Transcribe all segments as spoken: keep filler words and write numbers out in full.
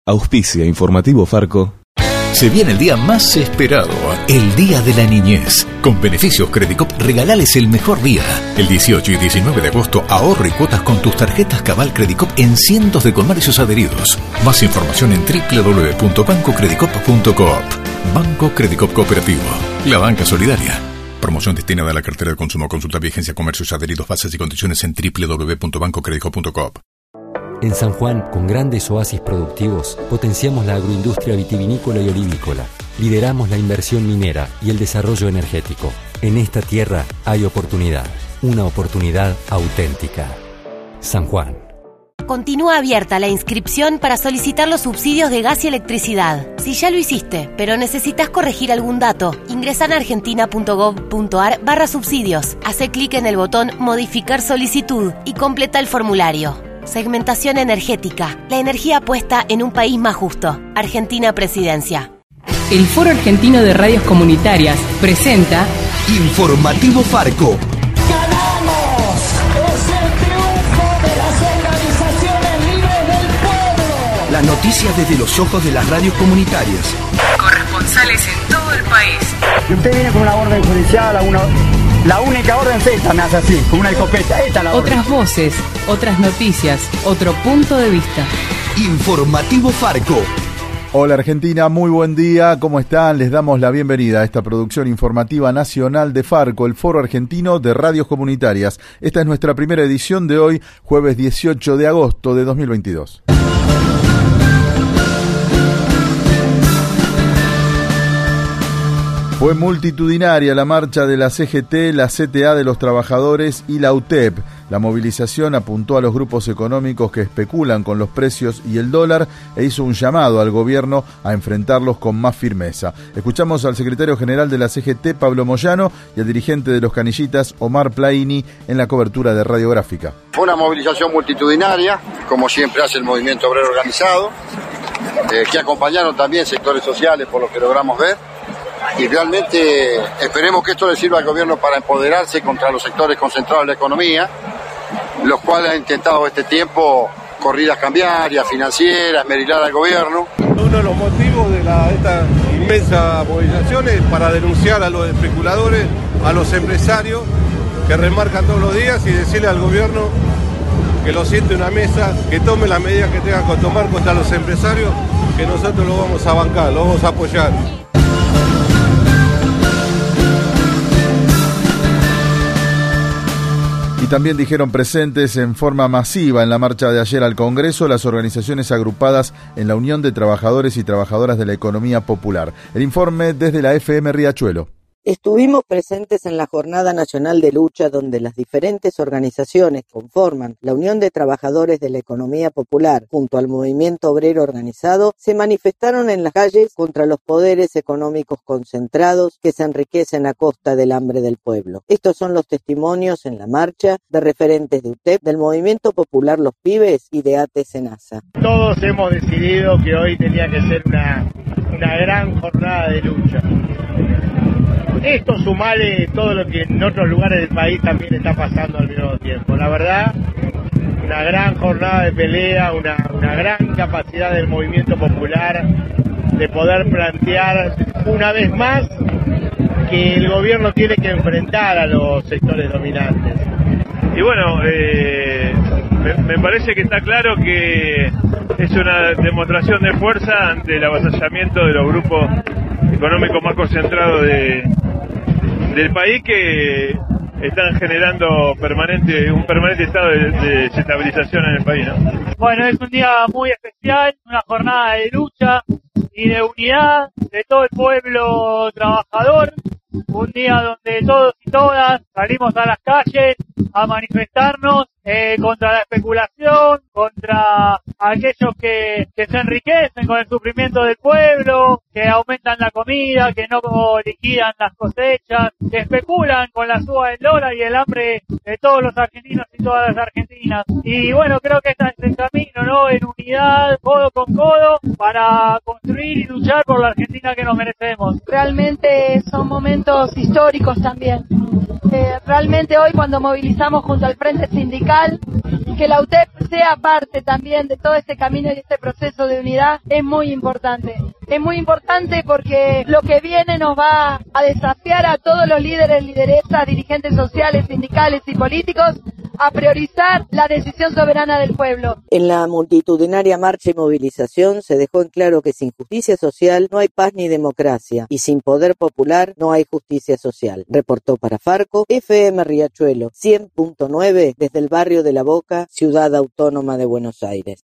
Auspicia Informativo Farco. Se viene el día más esperado, el Día de la Niñez. Con beneficios Credicop, regalales el mejor día. El dieciocho y diecinueve de agosto, ahorra y cuotas con tus tarjetas Cabal Credicop en cientos de comercios adheridos. Más información en doble u doble u doble u punto banco credicop punto coop. Banco Credicop Cooperativo, la banca solidaria. Promoción destinada a la cartera de consumo. Consulta vigencia, comercios adheridos, bases y condiciones en doble u doble u doble u punto banco credicop punto coop. En San Juan, con grandes oasis productivos, potenciamos la agroindustria vitivinícola y olivícola. Lideramos la inversión minera y el desarrollo energético. En esta tierra hay oportunidad, una oportunidad auténtica. San Juan. Continúa abierta la inscripción para solicitar los subsidios de gas y electricidad. Si ya lo hiciste, pero necesitas corregir algún dato, ingresa en argentina punto gov punto ar barra subsidios. Hace clic en el botón Modificar solicitud y completa el formulario. Segmentación energética. La energía puesta en un país más justo. Argentina Presidencia. El Foro Argentino de Radios Comunitarias presenta Informativo Farco. ¡Ganamos! ¡Es el triunfo de las organizaciones libres del pueblo! Las noticias desde los ojos de las radios comunitarias. Corresponsales en todo el país. Y usted viene con una orden judicial, a una... La única orden es esta, me hace así, con una escopeta. Esta es la orden. Otras voces, otras noticias, otro punto de vista. Informativo Farco. Hola Argentina, muy buen día, ¿cómo están? Les damos la bienvenida a esta producción informativa nacional de Farco, el Foro Argentino de Radios Comunitarias. Esta es nuestra primera edición de hoy, jueves dieciocho de agosto de dos mil veintidós. Fue multitudinaria la marcha de la C G T, la C T A de los Trabajadores y la U T E P. La movilización apuntó a los grupos económicos que especulan con los precios y el dólar e hizo un llamado al gobierno a enfrentarlos con más firmeza. Escuchamos al secretario general de la C G T, Pablo Moyano, y al dirigente de los Canillitas, Omar Plaini, en la cobertura de Radiográfica. Fue una movilización multitudinaria, como siempre hace el movimiento obrero organizado, eh, que acompañaron también sectores sociales por lo que logramos ver. Y realmente esperemos que esto le sirva al gobierno para empoderarse contra los sectores concentrados de la economía, los cuales han intentado este tiempo corridas cambiarias, financieras, esmerilar al gobierno. Uno de los motivos de la, esta inmensa movilización es para denunciar a los especuladores, a los empresarios que remarcan todos los días y decirle al gobierno que lo siente en una mesa, que tome las medidas que tenga que tomar contra los empresarios, que nosotros lo vamos a bancar, lo vamos a apoyar. Y también dijeron presentes en forma masiva en la marcha de ayer al Congreso las organizaciones agrupadas en la Unión de Trabajadores y Trabajadoras de la Economía Popular. El informe desde la F M Riachuelo. Estuvimos presentes en la Jornada Nacional de Lucha donde las diferentes organizaciones que conforman la Unión de Trabajadores de la Economía Popular junto al Movimiento Obrero Organizado se manifestaron en las calles contra los poderes económicos concentrados que se enriquecen a costa del hambre del pueblo. Estos son los testimonios en la marcha de referentes de U T E P, del Movimiento Popular Los Pibes y de A T Senasa. Todos hemos decidido que hoy tenía que ser una, una gran jornada de lucha. Esto sumale todo lo que en otros lugares del país también está pasando al mismo tiempo. La verdad, una gran jornada de pelea, una, una gran capacidad del movimiento popular de poder plantear una vez más que el gobierno tiene que enfrentar a los sectores dominantes. Y bueno, eh, me, me parece que está claro que es una demostración de fuerza ante el avasallamiento de los grupos económicos más concentrados de, del país que están generando permanente un permanente estado de, de desestabilización en el país, ¿no? Bueno, es un día muy especial, una jornada de lucha y de unidad de todo el pueblo trabajador, un día donde todos y todas salimos a las calles a manifestarnos eh, contra la especulación, contra aquellos que, que se enriquecen con el sufrimiento del pueblo, que aumentan la comida, que no liquidan las cosechas, que especulan con la suba del dólar y el hambre de todos los argentinos y todas las argentinas. Y bueno, creo que este es el camino, ¿no? En unidad, codo con codo, para construir y luchar por la Argentina que nos merecemos. Realmente son momentos históricos también. eh, realmente hoy cuando movilizamos junto al Frente Sindical, que la U T E P sea parte también de todo este camino y este proceso de unidad es muy importante. Es muy importante porque lo que viene nos va a desafiar a todos los líderes, lideresas, dirigentes sociales, sindicales y políticos a priorizar la decisión soberana del pueblo. En la multitudinaria marcha y movilización se dejó en claro que sin justicia social no hay paz ni democracia y sin poder popular no hay justicia social. Reportó para Farco, F M Riachuelo, cien punto nueve desde el barrio de La Boca, Ciudad Autónoma de Buenos Aires.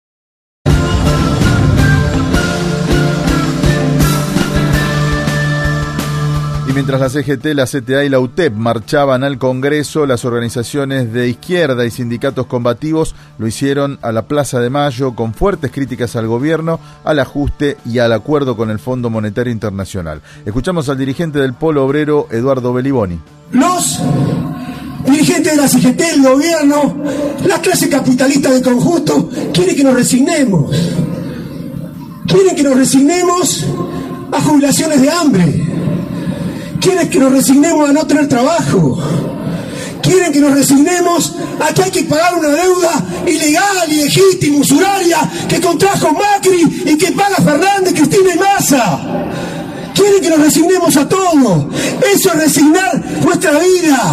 Y mientras la C G T, la C T A y la U T E P marchaban al Congreso, las organizaciones de izquierda y sindicatos combativos lo hicieron a la Plaza de Mayo con fuertes críticas al gobierno, al ajuste y al acuerdo con el Fondo Monetario Internacional. Escuchamos al dirigente del Polo Obrero, Eduardo Beliboni. Los dirigentes de la C G T, el gobierno, la clase capitalista de conjunto, quieren que nos resignemos. Quieren que nos resignemos a jubilaciones de hambre. Quieren que nos resignemos a no tener trabajo. Quieren que nos resignemos a que hay que pagar una deuda ilegal, ilegítima, usuraria, que contrajo Macri y que paga Fernández, Cristina y Massa. Quieren que nos resignemos a todo. Eso es resignar nuestra vida.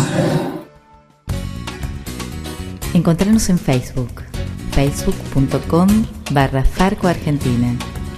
Encontrarnos en Facebook, facebook punto com barra Farco Argentina.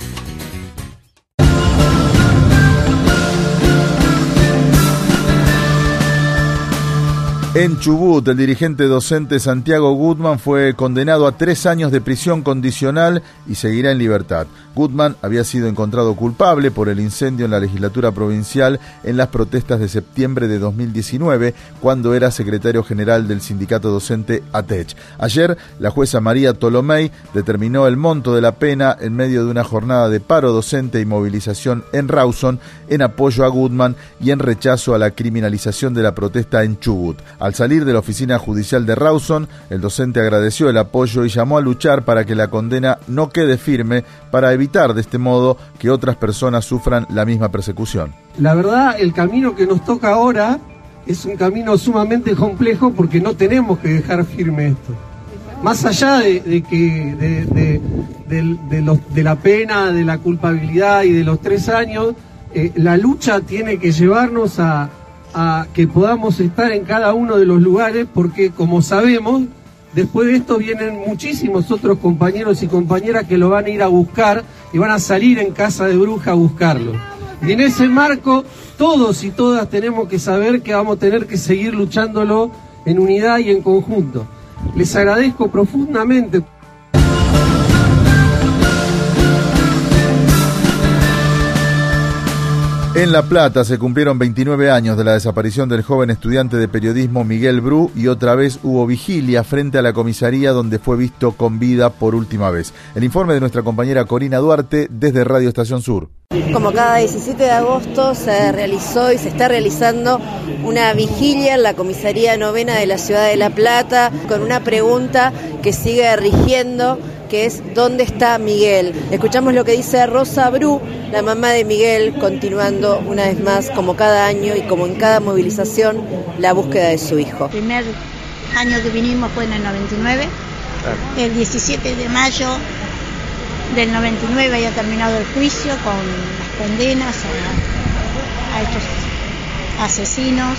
En Chubut, el dirigente docente Santiago Gutman fue condenado a tres años de prisión condicional y seguirá en libertad. Gutman había sido encontrado culpable por el incendio en la legislatura provincial en las protestas de septiembre de dos mil diecinueve, cuando era secretario general del sindicato docente A T E C H. Ayer, la jueza María Tolomei determinó el monto de la pena en medio de una jornada de paro docente y movilización en Rawson en apoyo a Gutman y en rechazo a la criminalización de la protesta en Chubut. Al salir de la oficina judicial de Rawson, el docente agradeció el apoyo y llamó a luchar para que la condena no quede firme, para evitar de este modo que otras personas sufran la misma persecución. La verdad, el camino que nos toca ahora es un camino sumamente complejo porque no tenemos que dejar firme esto. Más allá de, de que de, de, de, de, los, de la pena, de la culpabilidad y de los tres años, eh, la lucha tiene que llevarnos a a que podamos estar en cada uno de los lugares, porque como sabemos, después de esto vienen muchísimos otros compañeros y compañeras que lo van a ir a buscar y van a salir en casa de Bruja a buscarlo. Y en ese marco, todos y todas tenemos que saber que vamos a tener que seguir luchándolo en unidad y en conjunto. Les agradezco profundamente. En La Plata se cumplieron veintinueve años de la desaparición del joven estudiante de periodismo Miguel Bru y otra vez hubo vigilia frente a la comisaría donde fue visto con vida por última vez. El informe de nuestra compañera Corina Duarte desde Radio Estación Sur. Como cada diecisiete de agosto se realizó y se está realizando una vigilia en la comisaría novena de la ciudad de La Plata con una pregunta que sigue rigiendo, que es ¿dónde está Miguel? Escuchamos lo que dice Rosa Bru, la mamá de Miguel, continuando una vez más, como cada año y como en cada movilización, la búsqueda de su hijo. El primer año que vinimos fue en el noventa y nueve, el diecisiete de mayo del noventa y nueve había terminado el juicio con las condenas a, a estos asesinos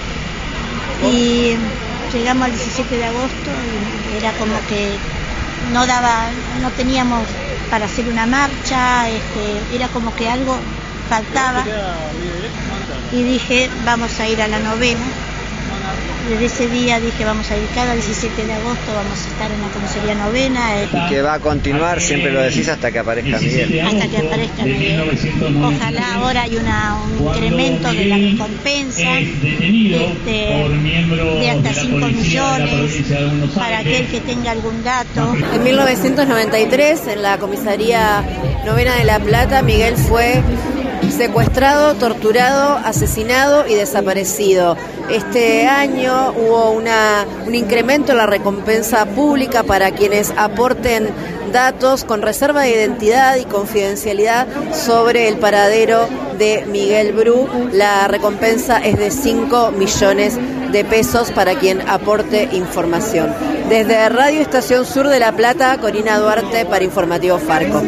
y llegamos al diecisiete de agosto y era como que no daba, no teníamos para hacer una marcha, este, era como que algo faltaba y dije vamos a ir a la novena. Desde ese día dije vamos a ir cada diecisiete de agosto, vamos a estar en la comisaría novena. Que va a continuar, siempre lo decís, hasta que aparezca Miguel. Hasta que aparezca Miguel. Ojalá ahora hay una, un incremento de la recompensa este, de hasta cinco millones para aquel que tenga algún dato. En mil novecientos noventa y tres, en la comisaría novena de La Plata, Miguel fue secuestrado, torturado, asesinado y desaparecido. Este año hubo una, un incremento en la recompensa pública para quienes aporten datos con reserva de identidad y confidencialidad sobre el paradero de Miguel Bru. La recompensa es de cinco millones de pesos para quien aporte información. Desde Radio Estación Sur de La Plata, Corina Duarte para Informativo Farco.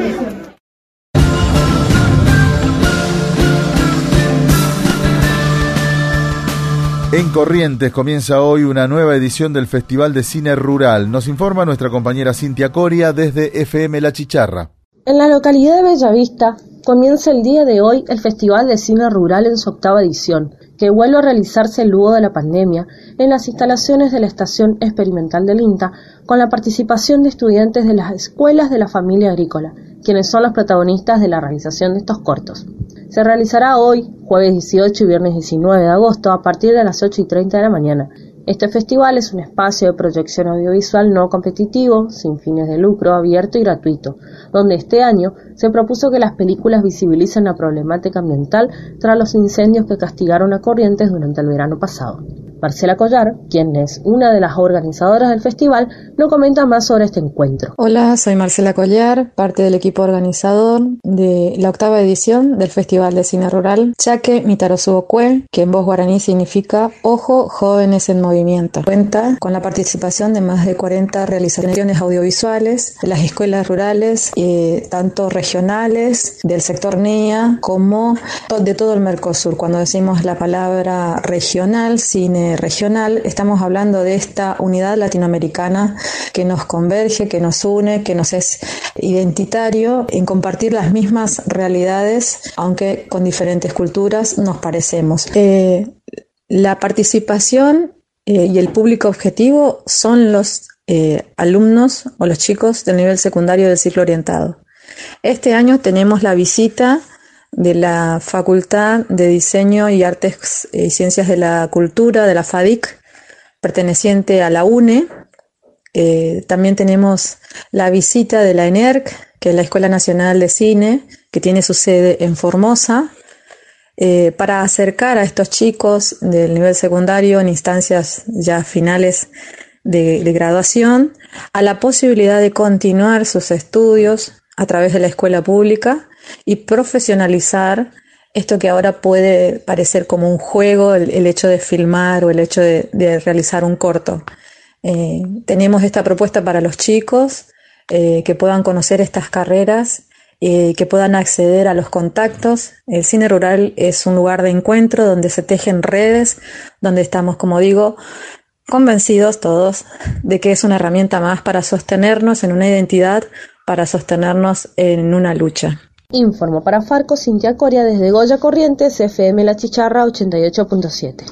En Corrientes comienza hoy una nueva edición del Festival de Cine Rural. Nos informa nuestra compañera Cintia Coria desde F M La Chicharra. En la localidad de Bellavista comienza el día de hoy el Festival de Cine Rural en su octava edición, que vuelve a realizarse luego de la pandemia en las instalaciones de la Estación Experimental del INTA, con la participación de estudiantes de las escuelas de la familia agrícola, quienes son los protagonistas de la realización de estos cortos. Se realizará hoy, jueves dieciocho y viernes diecinueve de agosto, a partir de las ocho y treinta de la mañana. Este festival es un espacio de proyección audiovisual no competitivo, sin fines de lucro, abierto y gratuito, donde este año se propuso que las películas visibilicen la problemática ambiental tras los incendios que castigaron a Corrientes durante el verano pasado. Marcela Collar, quien es una de las organizadoras del festival, nos comenta más sobre este encuentro. Hola, soy Marcela Collar, parte del equipo organizador de la octava edición del Festival de Cine Rural Chaque Mitarosubocué, que en voz guaraní significa Ojo, Jóvenes en Movimiento. Cuenta con la participación de más de cuarenta realizaciones audiovisuales de las escuelas rurales, eh, tanto regionales, del sector N E A, como de todo el Mercosur. Cuando decimos la palabra regional, cine regional, estamos hablando de esta unidad latinoamericana que nos converge, que nos une, que nos es identitario en compartir las mismas realidades, aunque con diferentes culturas nos parecemos. Eh, la participación eh, y el público objetivo son los eh, alumnos o los chicos del nivel secundario del ciclo orientado. Este año tenemos la visita de la Facultad de Diseño y Artes y Ciencias de la Cultura de la FADIC, perteneciente a la U N E. Eh, también tenemos la visita de la ENERC, que es la Escuela Nacional de Cine, que tiene su sede en Formosa, eh, para acercar a estos chicos del nivel secundario en instancias ya finales de, de graduación a la posibilidad de continuar sus estudios a través de la escuela pública y profesionalizar esto que ahora puede parecer como un juego, el, el hecho de filmar o el hecho de, de realizar un corto. Eh, tenemos esta propuesta para los chicos, eh, que puedan conocer estas carreras, eh, que puedan acceder a los contactos. El cine rural es un lugar de encuentro donde se tejen redes, donde estamos, como digo, convencidos todos de que es una herramienta más para sostenernos en una identidad, para sostenernos en una lucha. Informo para Farco, Cintia Coria desde Goya Corrientes, F M La Chicharra ochenta y ocho punto siete.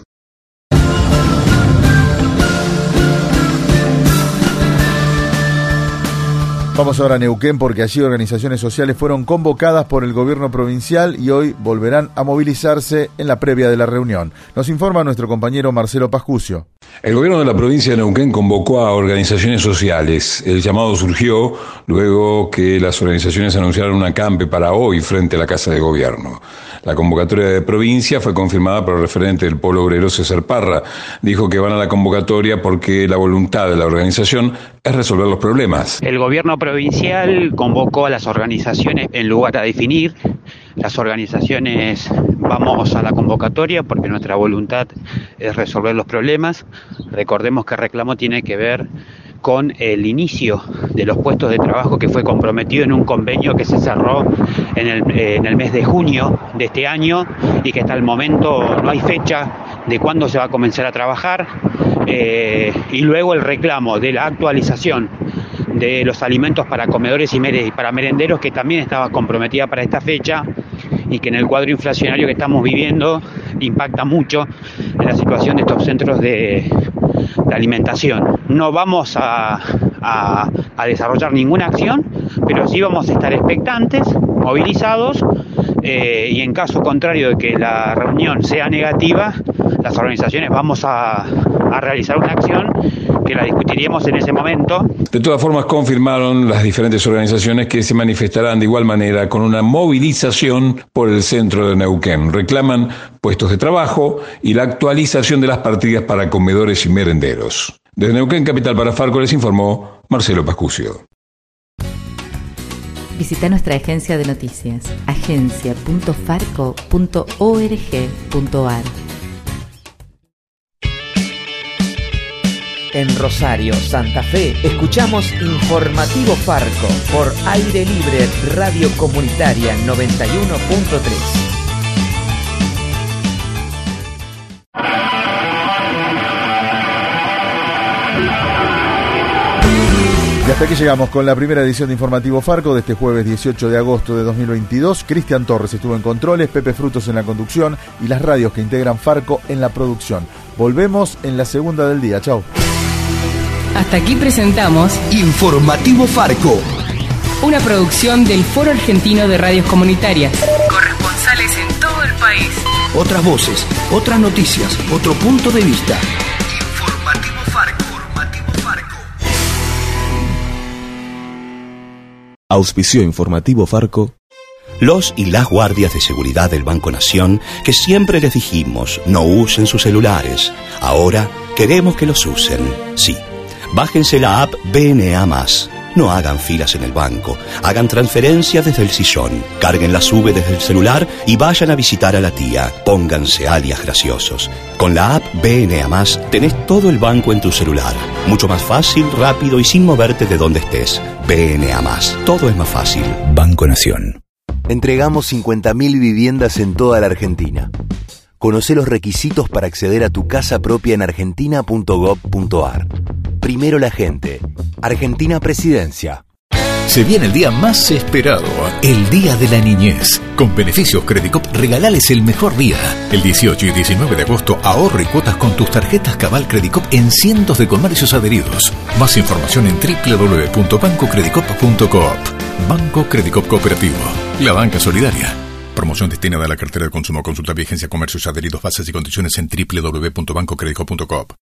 Vamos ahora a Neuquén porque allí organizaciones sociales fueron convocadas por el gobierno provincial y hoy volverán a movilizarse en la previa de la reunión. Nos informa nuestro compañero Marcelo Pascucio. El gobierno de la provincia de Neuquén convocó a organizaciones sociales. El llamado surgió luego que las organizaciones anunciaron un acampe para hoy frente a la Casa de Gobierno. La convocatoria de provincia fue confirmada por el referente del Polo Obrero, César Parra. Dijo que van a la convocatoria porque la voluntad de la organización es resolver los problemas. El gobierno provincial convocó a las organizaciones en lugar a definir. Las organizaciones vamos a la convocatoria porque nuestra voluntad es resolver los problemas. Recordemos que el reclamo tiene que ver con el inicio de los puestos de trabajo que fue comprometido en un convenio que se cerró en el, eh, en el mes de junio de este año y que hasta el momento no hay fecha de cuándo se va a comenzar a trabajar, eh, y luego el reclamo de la actualización de los alimentos para comedores y, mere- y para merenderos, que también estaba comprometida para esta fecha y que en el cuadro inflacionario que estamos viviendo impacta mucho en la situación de estos centros de, de alimentación. No vamos a, a, a desarrollar ninguna acción, pero sí vamos a estar expectantes, movilizados, eh, y en caso contrario de que la reunión sea negativa, las organizaciones vamos a, a realizar una acción que la discutiríamos en ese momento. De todas formas, confirmaron las diferentes organizaciones que se manifestarán de igual manera con una movilización por el centro de Neuquén. Reclaman puestos de trabajo y la actualización de las partidas para comedores y merenderos. Desde Neuquén, capital para Farco, les informó Marcelo Pascucio. Visita nuestra agencia de noticias, agencia punto farco punto org punto ar. En Rosario, Santa Fe, escuchamos Informativo Farco por Aire Libre Radio Comunitaria noventa y uno punto tres. Y hasta aquí llegamos con la primera edición de Informativo Farco de este jueves dieciocho de agosto de dos mil veintidós. Cristian Torres estuvo en controles, Pepe Frutos en la conducción y las radios que integran Farco en la producción. Volvemos en la segunda del día. Chau. Hasta aquí presentamos Informativo Farco, una producción del Foro Argentino de Radios Comunitarias. Corresponsales en todo el país. Otras voces, otras noticias, otro punto de vista. Informativo Farco. Informativo Farco. Auspició Informativo Farco. Los y las guardias de seguridad del Banco Nación, que siempre les dijimos no usen sus celulares, ahora queremos que los usen. Sí, bájense la app B N A más. No hagan filas en el banco, hagan transferencias desde el sillón, carguen la sube desde el celular y vayan a visitar a la tía. Pónganse alias graciosos. Con la app B N A más tenés todo el banco en tu celular. Mucho más fácil, rápido y sin moverte de donde estés. B N A más. Todo es más fácil. Banco Nación. Entregamos cincuenta mil viviendas en toda la Argentina. Conocé los requisitos para acceder a tu casa propia en argentina punto gov punto ar. Primero la gente. Argentina Presidencia. Se viene el día más esperado, el Día de la Niñez. Con beneficios Credicop, regalales el mejor día. El dieciocho y diecinueve de agosto, ahorro y cuotas con tus tarjetas Cabal Credicop en cientos de comercios adheridos. Más información en doble u doble u doble u punto banco credicop punto coop. Banco Credicop Cooperativo, la banca solidaria. Promoción destinada a la cartera de consumo. Consulta vigencia, comercios adheridos, bases y condiciones en doble u doble u doble u punto banco credicop punto coop.